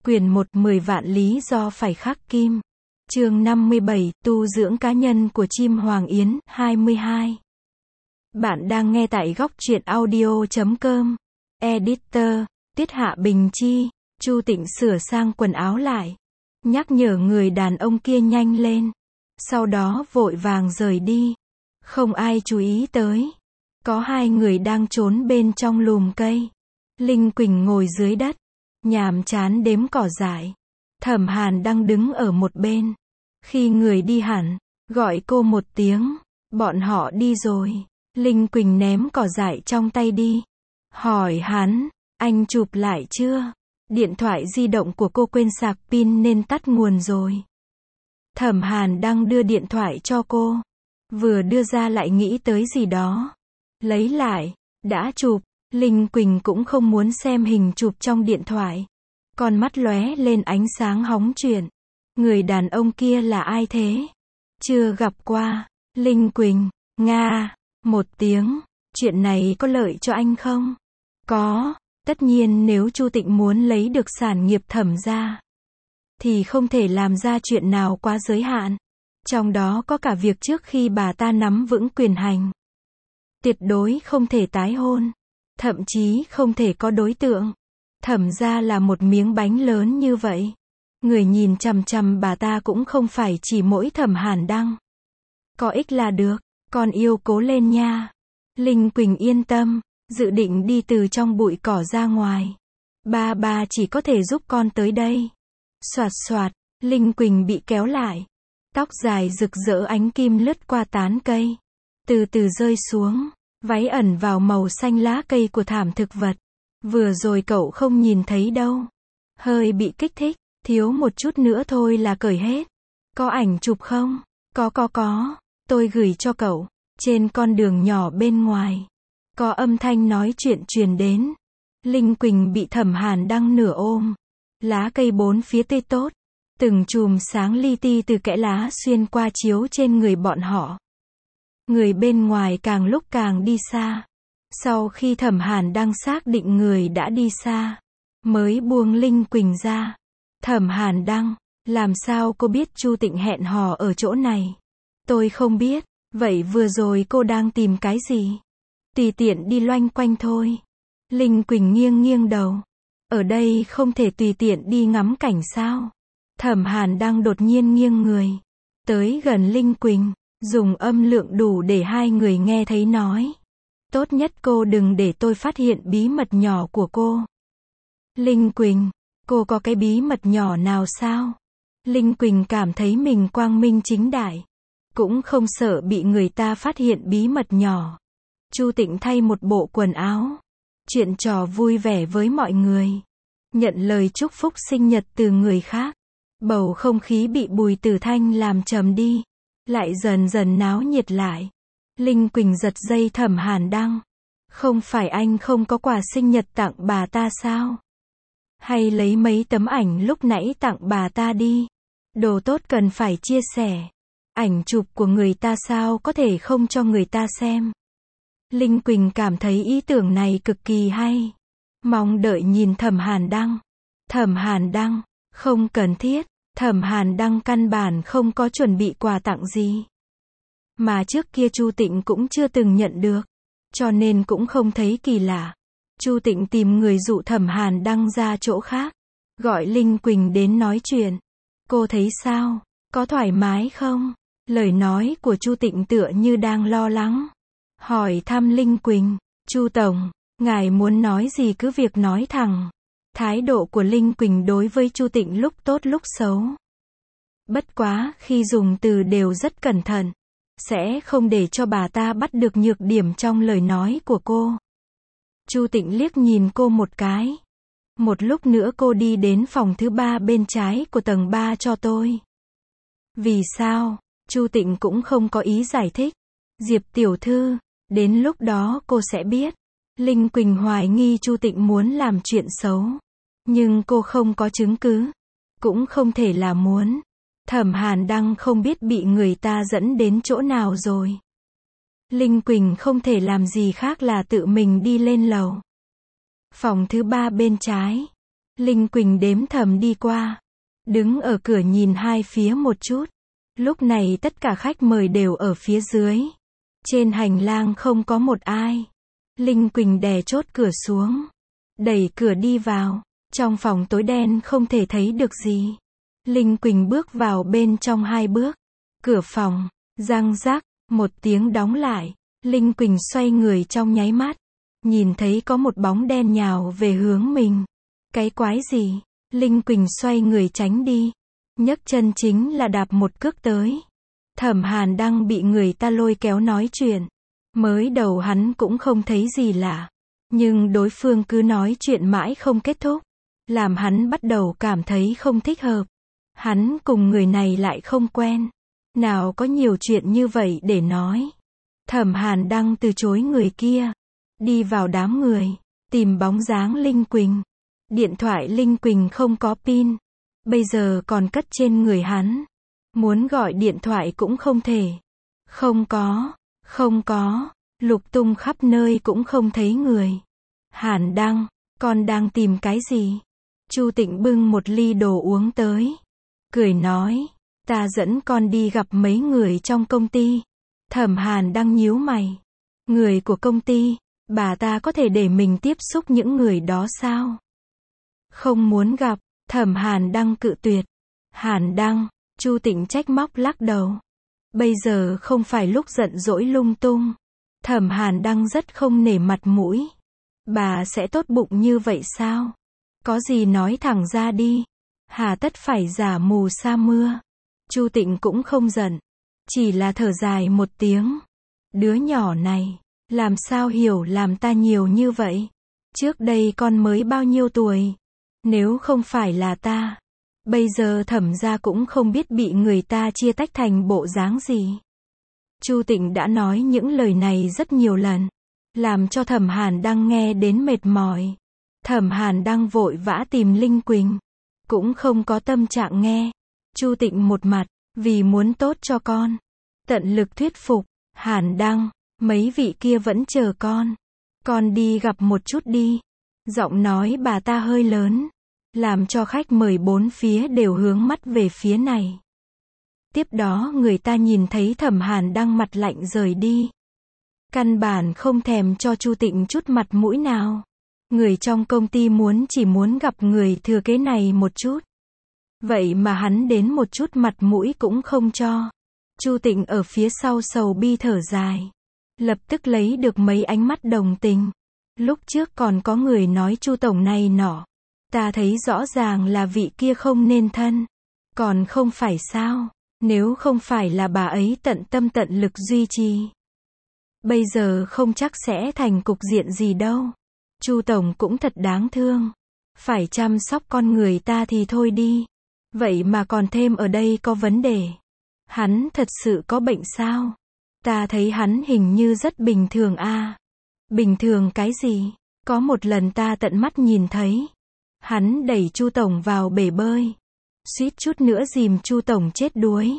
Quyển 1 10 vạn lý do phải khắc kim. Chương 57, tu dưỡng cá nhân của chim Hoàng Yến, 22. Bạn đang nghe tại góc truyện audio.com. Editor, Tiết Hạ Bình Chi. Chu Tịnh sửa sang quần áo lại, nhắc nhở người đàn ông kia nhanh lên. Sau đó vội vàng rời đi. Không ai chú ý tới. Có hai người đang trốn bên trong lùm cây. Linh Quỳnh ngồi dưới đất, nhàm chán đếm cỏ dại. Thẩm Hàn đang đứng ở một bên. Khi người đi hẳn, gọi cô một tiếng. Bọn họ đi rồi. Linh Quỳnh ném cỏ dại trong tay đi. Hỏi hắn, anh chụp lại chưa? Điện thoại di động của cô quên sạc pin nên tắt nguồn rồi. Thẩm Hàn đang đưa điện thoại cho cô. Vừa đưa ra lại nghĩ tới gì đó. Lấy lại, đã chụp. Linh Quỳnh cũng không muốn xem hình chụp trong điện thoại. Con mắt lóe lên ánh sáng hóng chuyện. Người đàn ông kia là ai thế? Chưa gặp qua. Linh Quỳnh, Nga, một tiếng. Chuyện này có lợi cho anh không? Có. Tất nhiên nếu Chu Tịnh muốn lấy được sản nghiệp Thẩm gia, thì không thể làm ra chuyện nào quá giới hạn. Trong đó có cả việc trước khi bà ta nắm vững quyền hành, tuyệt đối không thể tái hôn. Thậm chí không thể có đối tượng. Thẩm gia là một miếng bánh lớn như vậy. Người nhìn chằm chằm bà ta cũng không phải chỉ mỗi Thẩm Hàn Đăng. Có ích là được, con yêu cố lên nha. Linh Quỳnh yên tâm, dự định đi từ trong bụi cỏ ra ngoài. Ba chỉ có thể giúp con tới đây. Soạt soạt, Linh Quỳnh bị kéo lại. Tóc dài rực rỡ ánh kim lướt qua tán cây. Từ từ rơi xuống. Váy ẩn vào màu xanh lá cây của thảm thực vật. Vừa rồi cậu không nhìn thấy đâu. Hơi bị kích thích, thiếu một chút nữa thôi là cởi hết. Có ảnh chụp không? Có. Tôi gửi cho cậu. Trên con đường nhỏ bên ngoài, có âm thanh nói chuyện truyền đến. Linh Quỳnh bị Thẩm Hàn Đăng nửa ôm. Lá cây bốn phía tươi tốt. Từng chùm sáng li ti từ kẽ lá xuyên qua chiếu trên người bọn họ. Người bên ngoài càng lúc càng đi xa. Sau khi Thẩm Hàn Đăng xác định người đã đi xa, mới buông Linh Quỳnh ra. Thẩm Hàn Đăng, làm sao cô biết Chu Tịnh hẹn hò ở chỗ này? Tôi không biết. Vậy vừa rồi cô đang tìm cái gì? Tùy tiện đi loanh quanh thôi. Linh Quỳnh nghiêng đầu. Ở đây không thể tùy tiện đi ngắm cảnh sao? Thẩm Hàn Đăng đột nhiên nghiêng người tới gần Linh Quỳnh, dùng âm lượng đủ để hai người nghe thấy nói. Tốt nhất cô đừng để tôi phát hiện bí mật nhỏ của cô. Linh Quỳnh, cô có cái bí mật nhỏ nào sao? Linh Quỳnh cảm thấy mình quang minh chính đại, cũng không sợ bị người ta phát hiện bí mật nhỏ. Chu Tịnh thay một bộ quần áo, chuyện trò vui vẻ với mọi người, nhận lời chúc phúc sinh nhật từ người khác. Bầu không khí bị Bùi Tử Thanh làm trầm đi, lại dần dần náo nhiệt lại. Linh Quỳnh giật dây Thẩm Hàn Đăng. Không phải anh không có quà sinh nhật tặng bà ta sao? Hay lấy mấy tấm ảnh lúc nãy tặng bà ta đi. Đồ tốt cần phải chia sẻ. Ảnh chụp của người ta sao có thể không cho người ta xem. Linh Quỳnh cảm thấy ý tưởng này cực kỳ hay. Mong đợi nhìn Thẩm Hàn Đăng. Thẩm Hàn Đăng, không cần thiết. Thẩm Hàn Đăng căn bản không có chuẩn bị quà tặng gì. Mà trước kia Chu Tịnh cũng chưa từng nhận được. Cho nên cũng không thấy kỳ lạ. Chu Tịnh tìm người dụ Thẩm Hàn Đăng ra chỗ khác. Gọi Linh Quỳnh đến nói chuyện. Cô thấy sao? Có thoải mái không? Lời nói của Chu Tịnh tựa như đang lo lắng. Hỏi thăm Linh Quỳnh. Chu Tổng, ngài muốn nói gì cứ việc nói thẳng. Thái độ của Linh Quỳnh đối với Chu Tịnh lúc tốt lúc xấu. Bất quá, khi dùng từ đều rất cẩn thận. Sẽ không để cho bà ta bắt được nhược điểm trong lời nói của cô. Chu Tịnh liếc nhìn cô một cái. Một lúc nữa cô đi đến phòng thứ 3 bên trái của tầng 3 cho tôi. Vì sao? Chu Tịnh cũng không có ý giải thích. Diệp tiểu thư, đến lúc đó cô sẽ biết. Linh Quỳnh hoài nghi Chu Tịnh muốn làm chuyện xấu. Nhưng cô không có chứng cứ. Cũng không thể là muốn. Thẩm Hàn Đăng không biết bị người ta dẫn đến chỗ nào rồi. Linh Quỳnh không thể làm gì khác là tự mình đi lên lầu. Phòng thứ 3 bên trái. Linh Quỳnh đếm thầm đi qua. Đứng ở cửa nhìn hai phía một chút. Lúc này tất cả khách mời đều ở phía dưới. Trên hành lang không có một ai. Linh Quỳnh đè chốt cửa xuống. Đẩy cửa đi vào. Trong phòng tối đen không thể thấy được gì. Linh Quỳnh bước vào bên trong 2 bước. Cửa phòng, răng rắc, một tiếng đóng lại. Linh Quỳnh xoay người trong nháy mắt. Nhìn thấy có một bóng đen nhào về hướng mình. Cái quái gì? Linh Quỳnh xoay người tránh đi. Nhấc chân chính là đạp một cước tới. Thẩm Hàn đang bị người ta lôi kéo nói chuyện. Mới đầu hắn cũng không thấy gì lạ. Nhưng đối phương cứ nói chuyện mãi không kết thúc. Làm hắn bắt đầu cảm thấy không thích hợp. Hắn cùng người này lại không quen. Nào có nhiều chuyện như vậy để nói. Thẩm Hàn đang từ chối người kia. Đi vào đám người. Tìm bóng dáng Linh Quỳnh. Điện thoại Linh Quỳnh không có pin. Bây giờ còn cất trên người hắn. Muốn gọi điện thoại cũng không thể. Không có. Lục tung khắp nơi cũng không thấy người. Hàn Đăng, con đang tìm cái gì? Chu Tịnh bưng một ly đồ uống tới. Cười nói, ta dẫn con đi gặp mấy người trong công ty. Thẩm Hàn Đăng nhíu mày. Người của công ty, bà ta có thể để mình tiếp xúc những người đó sao? Không muốn gặp. Thẩm Hàn Đăng cự tuyệt. Hàn Đăng, Chu Tịnh trách móc lắc đầu. Bây giờ không phải lúc giận dỗi lung tung. Thẩm Hàn Đăng rất không nể mặt mũi. Bà sẽ tốt bụng như vậy sao? Có gì nói thẳng ra đi. Hà tất phải giả mù sa mưa. Chu Tịnh cũng không giận. Chỉ là thở dài một tiếng. Đứa nhỏ này, làm sao hiểu làm ta nhiều như vậy? Trước đây con mới bao nhiêu tuổi? Nếu không phải là ta, bây giờ Thẩm gia cũng không biết bị người ta chia tách thành bộ dáng gì. Chu Tịnh đã nói những lời này rất nhiều lần, làm cho Thẩm Hàn Đăng nghe đến mệt mỏi. Thẩm Hàn Đăng vội vã tìm Linh Quỳnh, cũng không có tâm trạng nghe. Chu Tịnh một mặt, vì muốn tốt cho con, tận lực thuyết phục. Hàn Đăng, mấy vị kia vẫn chờ con đi gặp một chút đi. Giọng nói bà ta hơi lớn, làm cho khách mời bốn phía đều hướng mắt về phía này. Tiếp đó người ta nhìn thấy Thẩm Hàn Đăng mặt lạnh rời đi. Căn bản không thèm cho Chu Tịnh chút mặt mũi nào. Người trong công ty chỉ muốn gặp người thừa kế này một chút. Vậy mà hắn đến một chút mặt mũi cũng không cho. Chu Tịnh ở phía sau sầu bi thở dài. Lập tức lấy được mấy ánh mắt đồng tình. Lúc trước còn có người nói Chu tổng này nọ. Ta thấy rõ ràng là vị kia không nên thân. Còn không phải sao? Nếu không phải là bà ấy tận tâm tận lực duy trì, bây giờ không chắc sẽ thành cục diện gì đâu. Chu tổng cũng thật đáng thương. Phải chăm sóc con người ta thì thôi đi. Vậy mà còn thêm ở đây có vấn đề. Hắn thật sự có bệnh sao? Ta thấy hắn hình như rất bình thường a. Bình thường cái gì? Có một lần ta tận mắt nhìn thấy. Hắn đẩy Chu tổng vào bể bơi. Suýt chút nữa dìm Chu tổng chết đuối.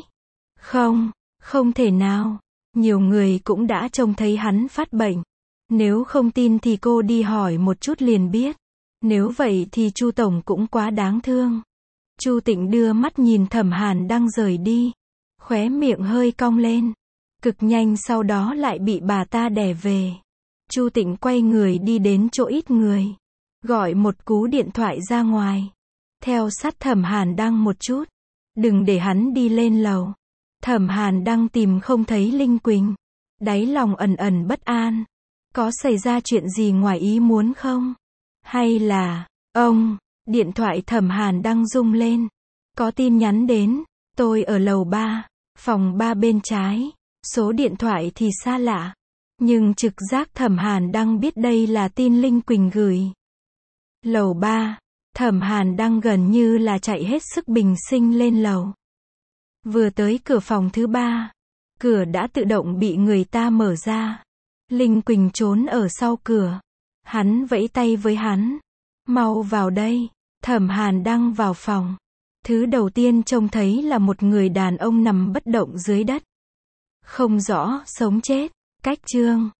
Không thể nào. Nhiều người cũng đã trông thấy hắn phát bệnh. Nếu không tin thì cô đi hỏi một chút liền biết. Nếu vậy thì Chu tổng cũng quá đáng thương. Chu Tịnh đưa mắt nhìn Thẩm Hàn Đăng rời đi. Khóe miệng hơi cong lên. Cực nhanh sau đó lại bị bà ta đè về. Chu Tịnh quay người đi đến chỗ ít người. Gọi một cú điện thoại ra ngoài. Theo sát Thẩm Hàn Đăng một chút. Đừng để hắn đi lên lầu. Thẩm Hàn Đăng tìm không thấy Linh Quỳnh. Đáy lòng ẩn ẩn bất an. Có xảy ra chuyện gì ngoài ý muốn không? Hay là, điện thoại Thẩm Hàn Đăng rung lên. Có tin nhắn đến. Tôi ở lầu 3, phòng 3 bên trái. Số điện thoại thì xa lạ. Nhưng trực giác Thẩm Hàn Đăng biết đây là tin Linh Quỳnh gửi. Lầu 3, Thẩm Hàn Đăng gần như là chạy hết sức bình sinh lên lầu. Vừa tới cửa phòng thứ 3, cửa đã tự động bị người ta mở ra. Linh Quỳnh trốn ở sau cửa. Hắn vẫy tay với hắn. Mau vào đây. Thẩm Hàn Đăng vào phòng. Thứ đầu tiên trông thấy là một người đàn ông nằm bất động dưới đất. Không rõ sống chết. Cách chương